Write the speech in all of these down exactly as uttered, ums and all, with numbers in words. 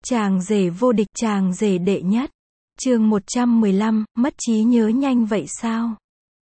Chàng rể vô địch, chàng rể đệ nhất. Chương một trăm mười lăm, mất trí nhớ nhanh vậy sao?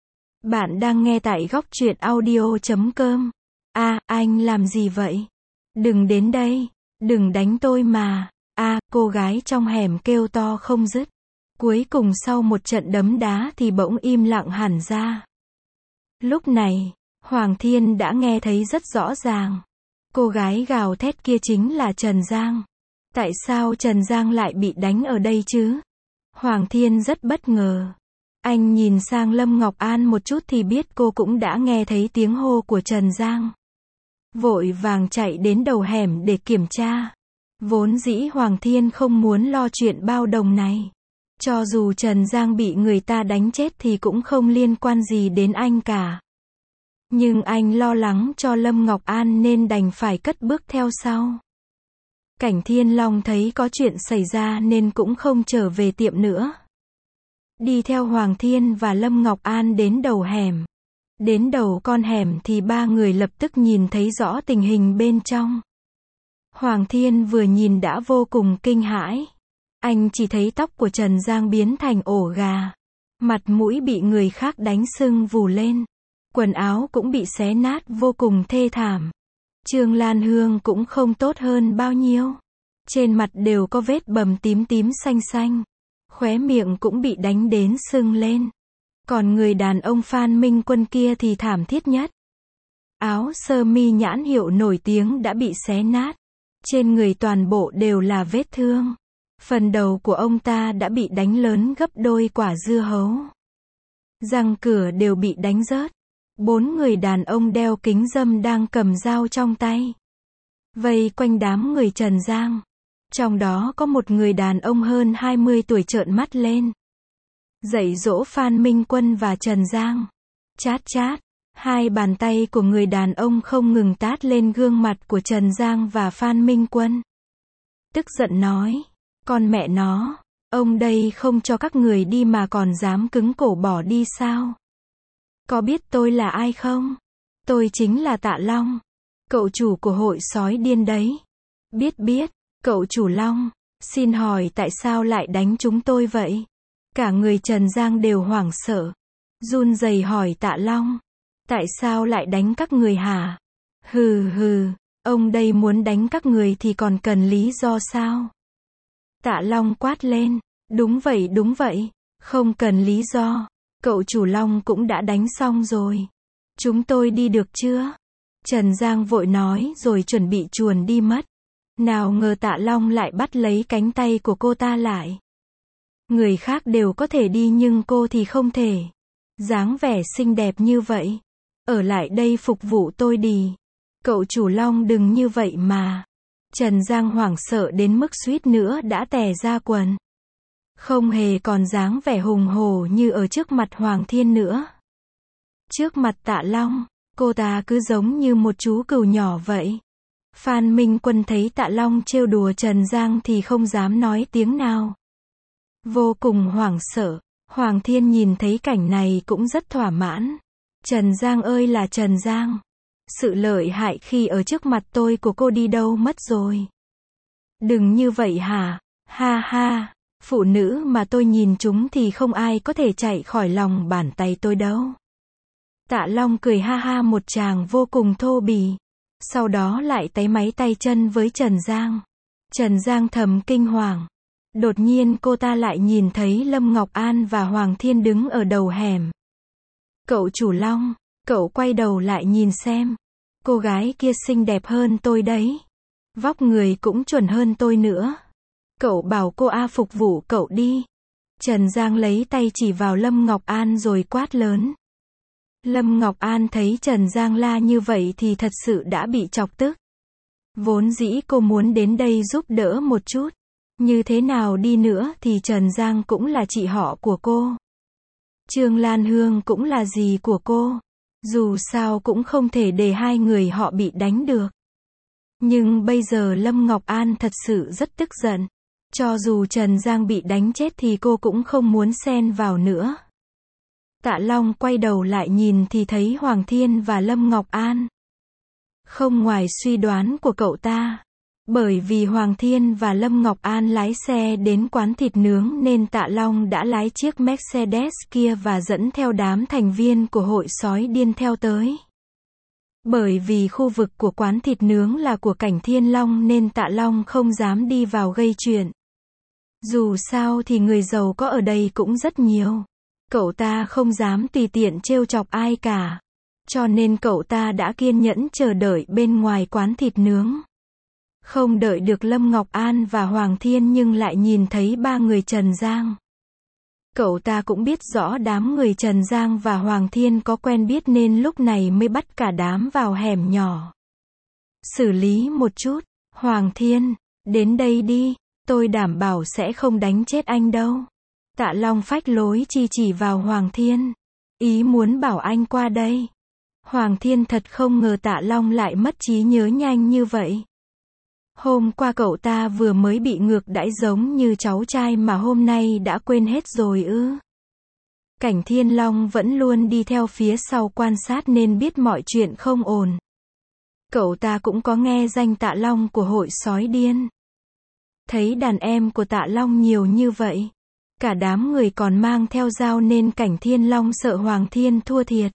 Bạn đang nghe tại góc truyện audio chấm com. A, anh làm gì vậy? Đừng đến đây, đừng đánh tôi mà. A, cô gái trong hẻm kêu to không dứt. Cuối cùng sau một trận đấm đá thì bỗng im lặng hẳn ra. Lúc này, Hoàng Thiên đã nghe thấy rất rõ ràng. Cô gái gào thét kia chính là Trần Giang. Tại sao Trần Giang lại bị đánh ở đây chứ? Hoàng Thiên rất bất ngờ. Anh nhìn sang Lâm Ngọc An một chút thì biết cô cũng đã nghe thấy tiếng hô của Trần Giang. Vội vàng chạy đến đầu hẻm để kiểm tra. Vốn dĩ Hoàng Thiên không muốn lo chuyện bao đồng này. Cho dù Trần Giang bị người ta đánh chết thì cũng không liên quan gì đến anh cả. Nhưng anh lo lắng cho Lâm Ngọc An nên đành phải cất bước theo sau. Cảnh Thiên Long thấy có chuyện xảy ra nên cũng không trở về tiệm nữa. Đi theo Hoàng Thiên và Lâm Ngọc An đến đầu hẻm. Đến đầu con hẻm thì ba người lập tức nhìn thấy rõ tình hình bên trong. Hoàng Thiên vừa nhìn đã vô cùng kinh hãi. Anh chỉ thấy tóc của Trần Giang biến thành ổ gà. Mặt mũi bị người khác đánh sưng vù lên. Quần áo cũng bị xé nát vô cùng thê thảm. Trương Lan Hương cũng không tốt hơn bao nhiêu. Trên mặt đều có vết bầm tím tím xanh xanh. Khóe miệng cũng bị đánh đến sưng lên. Còn người đàn ông Phan Minh Quân kia thì thảm thiết nhất. Áo sơ mi nhãn hiệu nổi tiếng đã bị xé nát. Trên người toàn bộ đều là vết thương. Phần đầu của ông ta đã bị đánh lớn gấp đôi quả dưa hấu. Răng cửa đều bị đánh rớt. Bốn người đàn ông đeo kính râm đang cầm dao trong tay. Vây quanh đám người Trần Giang. Trong đó có một người đàn ông hơn hai mươi tuổi trợn mắt lên. Dạy dỗ Phan Minh Quân và Trần Giang. Chát chát. Hai bàn tay của người đàn ông không ngừng tát lên gương mặt của Trần Giang và Phan Minh Quân. Tức giận nói. Con mẹ nó. Ông đây không cho các người đi mà còn dám cứng cổ bỏ đi sao? Có biết tôi là ai không? Tôi chính là Tạ Long. Cậu chủ của hội sói điên đấy. Biết biết. Cậu chủ Long. Xin hỏi tại sao lại đánh chúng tôi vậy? Cả người Trần Giang đều hoảng sợ. Run rẩy hỏi Tạ Long. Tại sao lại đánh các người hả? Hừ hừ. Ông đây muốn đánh các người thì còn cần lý do sao? Tạ Long quát lên. Đúng vậy đúng vậy. Không cần lý do. Cậu chủ Long cũng đã đánh xong rồi. Chúng tôi đi được chưa? Trần Giang vội nói rồi chuẩn bị chuồn đi mất. Nào ngờ Tạ Long lại bắt lấy cánh tay của cô ta lại. Người khác đều có thể đi nhưng cô thì không thể. Dáng vẻ xinh đẹp như vậy. Ở lại đây phục vụ tôi đi. Cậu chủ Long đừng như vậy mà. Trần Giang hoảng sợ đến mức suýt nữa đã tè ra quần. Không hề còn dáng vẻ hùng hổ như ở trước mặt Hoàng Thiên nữa. Trước mặt Tạ Long, cô ta cứ giống như một chú cừu nhỏ vậy. Phan Minh Quân thấy Tạ Long trêu đùa Trần Giang thì không dám nói tiếng nào. Vô cùng hoảng sợ, Hoàng Thiên nhìn thấy cảnh này cũng rất thỏa mãn. Trần Giang ơi là Trần Giang. Sự lợi hại khi ở trước mặt tôi của cô đi đâu mất rồi? Đừng như vậy hả? Ha ha. Phụ nữ mà tôi nhìn chúng thì không ai có thể chạy khỏi lòng bàn tay tôi đâu. Tạ Long cười ha ha một tràng vô cùng thô bỉ. Sau đó lại táy máy tay chân với Trần Giang. Trần Giang thầm kinh hoàng. Đột nhiên cô ta lại nhìn thấy Lâm Ngọc An và Hoàng Thiên đứng ở đầu hẻm. Cậu chủ Long, cậu quay đầu lại nhìn xem. Cô gái kia xinh đẹp hơn tôi đấy. Vóc người cũng chuẩn hơn tôi nữa. Cậu bảo cô A phục vụ cậu đi. Trần Giang lấy tay chỉ vào Lâm Ngọc An rồi quát lớn. Lâm Ngọc An thấy Trần Giang la như vậy thì thật sự đã bị chọc tức. Vốn dĩ cô muốn đến đây giúp đỡ một chút. Như thế nào đi nữa thì Trần Giang cũng là chị họ của cô. Trương Lan Hương cũng là dì của cô. Dù sao cũng không thể để hai người họ bị đánh được. Nhưng bây giờ Lâm Ngọc An thật sự rất tức giận. Cho dù Trần Giang bị đánh chết thì cô cũng không muốn xen vào nữa. Tạ Long quay đầu lại nhìn thì thấy Hoàng Thiên và Lâm Ngọc An. Không ngoài suy đoán của cậu ta. Bởi vì Hoàng Thiên và Lâm Ngọc An lái xe đến quán thịt nướng nên Tạ Long đã lái chiếc Mercedes kia và dẫn theo đám thành viên của hội sói điên theo tới. Bởi vì khu vực của quán thịt nướng là của Cảnh Thiên Long nên Tạ Long không dám đi vào gây chuyện. Dù sao thì người giàu có ở đây cũng rất nhiều. Cậu ta không dám tùy tiện trêu chọc ai cả. Cho nên cậu ta đã kiên nhẫn chờ đợi bên ngoài quán thịt nướng. Không đợi được Lâm Ngọc An và Hoàng Thiên nhưng lại nhìn thấy ba người Trần Giang. Cậu ta cũng biết rõ đám người Trần Giang và Hoàng Thiên có quen biết nên lúc này mới bắt cả đám vào hẻm nhỏ. Xử lý một chút. Hoàng Thiên, đến đây đi, tôi đảm bảo sẽ không đánh chết anh đâu. Tạ Long phách lối chỉ chỉ vào Hoàng Thiên. Ý muốn bảo anh qua đây. Hoàng Thiên thật không ngờ Tạ Long lại mất trí nhớ nhanh như vậy. Hôm qua cậu ta vừa mới bị ngược đãi giống như cháu trai mà hôm nay đã quên hết rồi ư. Cảnh Thiên Long vẫn luôn đi theo phía sau quan sát nên biết mọi chuyện không ổn. Cậu ta cũng có nghe danh Tạ Long của hội sói điên. Thấy đàn em của Tạ Long nhiều như vậy. Cả đám người còn mang theo dao nên Cảnh Thiên Long sợ Hoàng Thiên thua thiệt.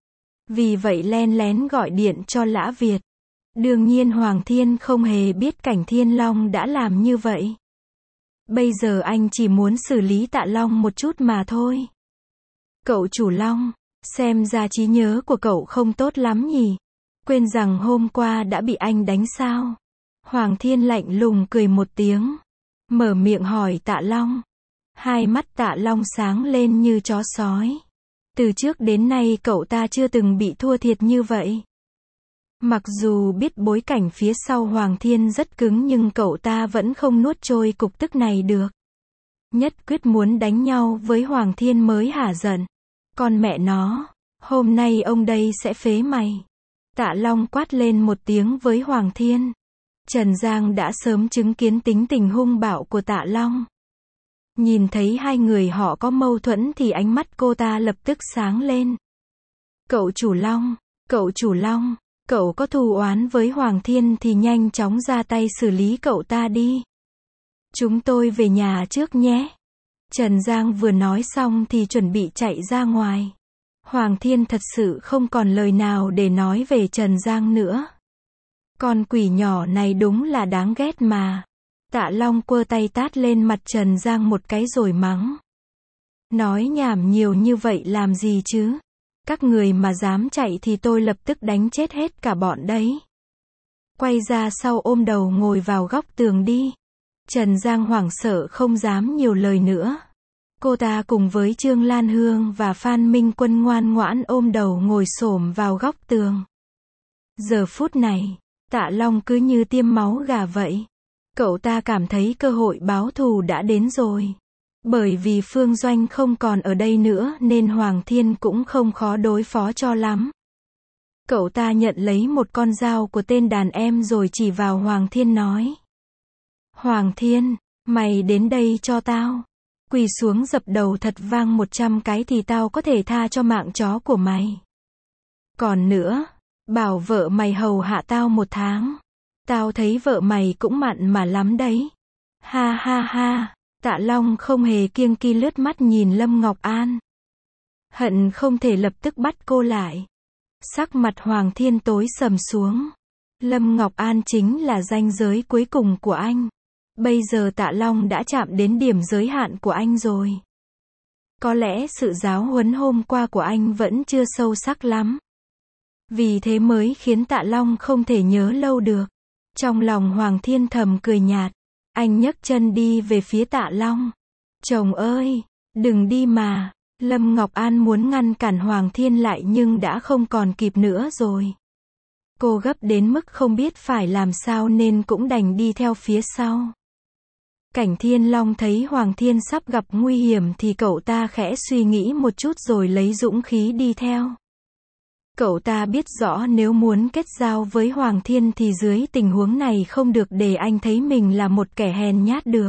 Vì vậy len lén gọi điện cho Lã Việt. Đương nhiên Hoàng Thiên không hề biết Cảnh Thiên Long đã làm như vậy. Bây giờ anh chỉ muốn xử lý Tạ Long một chút mà thôi. Cậu chủ Long, xem ra trí nhớ của cậu không tốt lắm nhỉ. Quên rằng hôm qua đã bị anh đánh sao. Hoàng Thiên lạnh lùng cười một tiếng. Mở miệng hỏi Tạ Long. Hai mắt Tạ Long sáng lên như chó sói. Từ trước đến nay cậu ta chưa từng bị thua thiệt như vậy. Mặc dù biết bối cảnh phía sau Hoàng Thiên rất cứng nhưng cậu ta vẫn không nuốt trôi cục tức này được. Nhất quyết muốn đánh nhau với Hoàng Thiên mới hả giận. Con mẹ nó, hôm nay ông đây sẽ phế mày. Tạ Long quát lên một tiếng với Hoàng Thiên. Trần Giang đã sớm chứng kiến tính tình hung bạo của Tạ Long. Nhìn thấy hai người họ có mâu thuẫn thì ánh mắt cô ta lập tức sáng lên. Cậu chủ Long, cậu chủ Long, cậu có thù oán với Hoàng Thiên thì nhanh chóng ra tay xử lý cậu ta đi. Chúng tôi về nhà trước nhé. Trần Giang vừa nói xong thì chuẩn bị chạy ra ngoài. Hoàng Thiên thật sự không còn lời nào để nói về Trần Giang nữa. Con quỷ nhỏ này đúng là đáng ghét mà. Tạ Long quơ tay tát lên mặt Trần Giang một cái rồi mắng. Nói nhảm nhiều như vậy làm gì chứ? Các người mà dám chạy thì tôi lập tức đánh chết hết cả bọn đấy. Quay ra sau ôm đầu ngồi vào góc tường đi. Trần Giang hoảng sợ không dám nhiều lời nữa. Cô ta cùng với Trương Lan Hương và Phan Minh Quân ngoan ngoãn ôm đầu ngồi xổm vào góc tường. Giờ phút này, Tạ Long cứ như tiêm máu gà vậy. Cậu ta cảm thấy cơ hội báo thù đã đến rồi. Bởi vì Phương Doanh không còn ở đây nữa nên Hoàng Thiên cũng không khó đối phó cho lắm. Cậu ta nhận lấy một con dao của tên đàn em rồi chỉ vào Hoàng Thiên nói. Hoàng Thiên, mày đến đây cho tao. Quỳ xuống dập đầu thật vang một trăm cái thì tao có thể tha cho mạng chó của mày. Còn nữa, bảo vợ mày hầu hạ tao một tháng. Tao thấy vợ mày cũng mặn mà lắm đấy. Ha ha ha, Tạ Long không hề kiêng kỵ lướt mắt nhìn Lâm Ngọc An. Hận không thể lập tức bắt cô lại. Sắc mặt Hoàng Thiên tối sầm xuống. Lâm Ngọc An chính là ranh giới cuối cùng của anh. Bây giờ Tạ Long đã chạm đến điểm giới hạn của anh rồi. Có lẽ sự giáo huấn hôm qua của anh vẫn chưa sâu sắc lắm. Vì thế mới khiến Tạ Long không thể nhớ lâu được. Trong lòng Hoàng Thiên thầm cười nhạt. Anh nhấc chân đi về phía Tạ Long. Chồng ơi, đừng đi mà. Lâm Ngọc An muốn ngăn cản Hoàng Thiên lại nhưng đã không còn kịp nữa rồi. Cô gấp đến mức không biết phải làm sao nên cũng đành đi theo phía sau. Cảnh Thiên Long thấy Hoàng Thiên sắp gặp nguy hiểm thì cậu ta khẽ suy nghĩ một chút rồi lấy dũng khí đi theo. Cậu ta biết rõ nếu muốn kết giao với Hoàng Thiên thì dưới tình huống này không được để anh thấy mình là một kẻ hèn nhát được.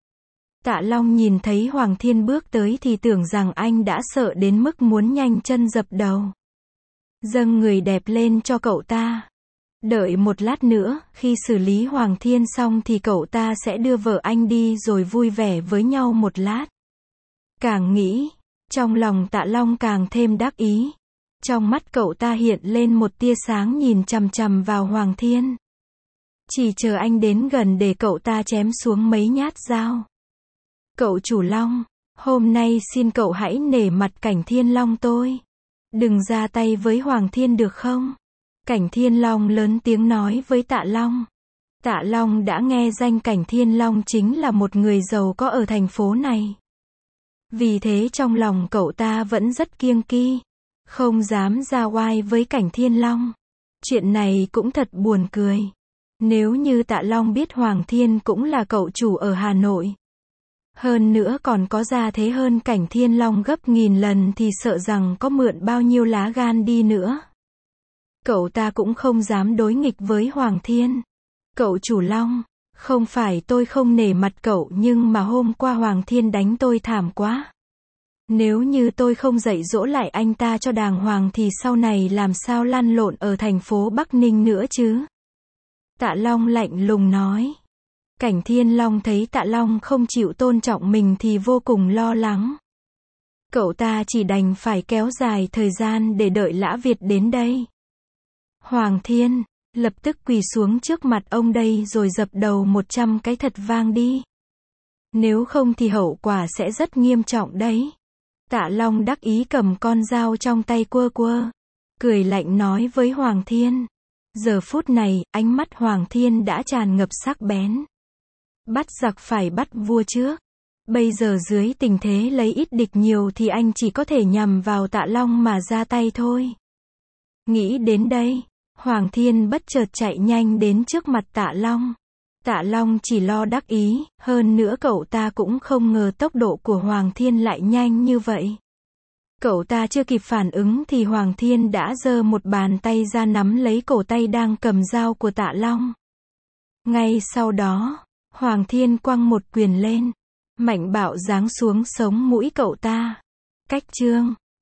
Tạ Long nhìn thấy Hoàng Thiên bước tới thì tưởng rằng anh đã sợ đến mức muốn nhanh chân dập đầu. Dâng người đẹp lên cho cậu ta. Đợi một lát nữa, khi xử lý Hoàng Thiên xong thì cậu ta sẽ đưa vợ anh đi rồi vui vẻ với nhau một lát. Càng nghĩ, trong lòng Tạ Long càng thêm đắc ý. Trong mắt cậu ta hiện lên một tia sáng nhìn chằm chằm vào Hoàng Thiên. Chỉ chờ anh đến gần để cậu ta chém xuống mấy nhát dao. Cậu chủ Long, hôm nay xin cậu hãy nể mặt Cảnh Thiên Long tôi. Đừng ra tay với Hoàng Thiên được không? Cảnh Thiên Long lớn tiếng nói với Tạ Long. Tạ Long đã nghe danh Cảnh Thiên Long chính là một người giàu có ở thành phố này. Vì thế trong lòng cậu ta vẫn rất kiêng kỵ, không dám ra oai với Cảnh Thiên Long. Chuyện này cũng thật buồn cười. Nếu như Tạ Long biết Hoàng Thiên cũng là cậu chủ ở Hà Nội, hơn nữa còn có gia thế hơn Cảnh Thiên Long gấp nghìn lần thì sợ rằng có mượn bao nhiêu lá gan đi nữa, cậu ta cũng không dám đối nghịch với Hoàng Thiên. Cậu chủ Long, không phải tôi không nể mặt cậu nhưng mà hôm qua Hoàng Thiên đánh tôi thảm quá. Nếu như tôi không dạy dỗ lại anh ta cho đàng hoàng thì sau này làm sao lăn lộn ở thành phố Bắc Ninh nữa chứ? Tạ Long lạnh lùng nói. Cảnh Thiên Long thấy Tạ Long không chịu tôn trọng mình thì vô cùng lo lắng. Cậu ta chỉ đành phải kéo dài thời gian để đợi Lã Việt đến đây. Hoàng Thiên, lập tức quỳ xuống trước mặt ông đây rồi dập đầu một trăm cái thật vang đi. Nếu không thì hậu quả sẽ rất nghiêm trọng đấy. Tạ Long đắc ý cầm con dao trong tay quơ quơ, cười lạnh nói với Hoàng Thiên. Giờ phút này, ánh mắt Hoàng Thiên đã tràn ngập sắc bén. Bắt giặc phải bắt vua trước. Bây giờ dưới tình thế lấy ít địch nhiều thì anh chỉ có thể nhằm vào Tạ Long mà ra tay thôi. Nghĩ đến đây, Hoàng Thiên bất chợt chạy nhanh đến trước mặt Tạ Long. Tạ Long chỉ lo đắc ý, hơn nữa cậu ta cũng không ngờ tốc độ của Hoàng Thiên lại nhanh như vậy. Cậu ta chưa kịp phản ứng thì Hoàng Thiên đã giơ một bàn tay ra nắm lấy cổ tay đang cầm dao của Tạ Long. Ngay sau đó, Hoàng Thiên quăng một quyền lên, mạnh bạo giáng xuống sống mũi cậu ta. Cách chương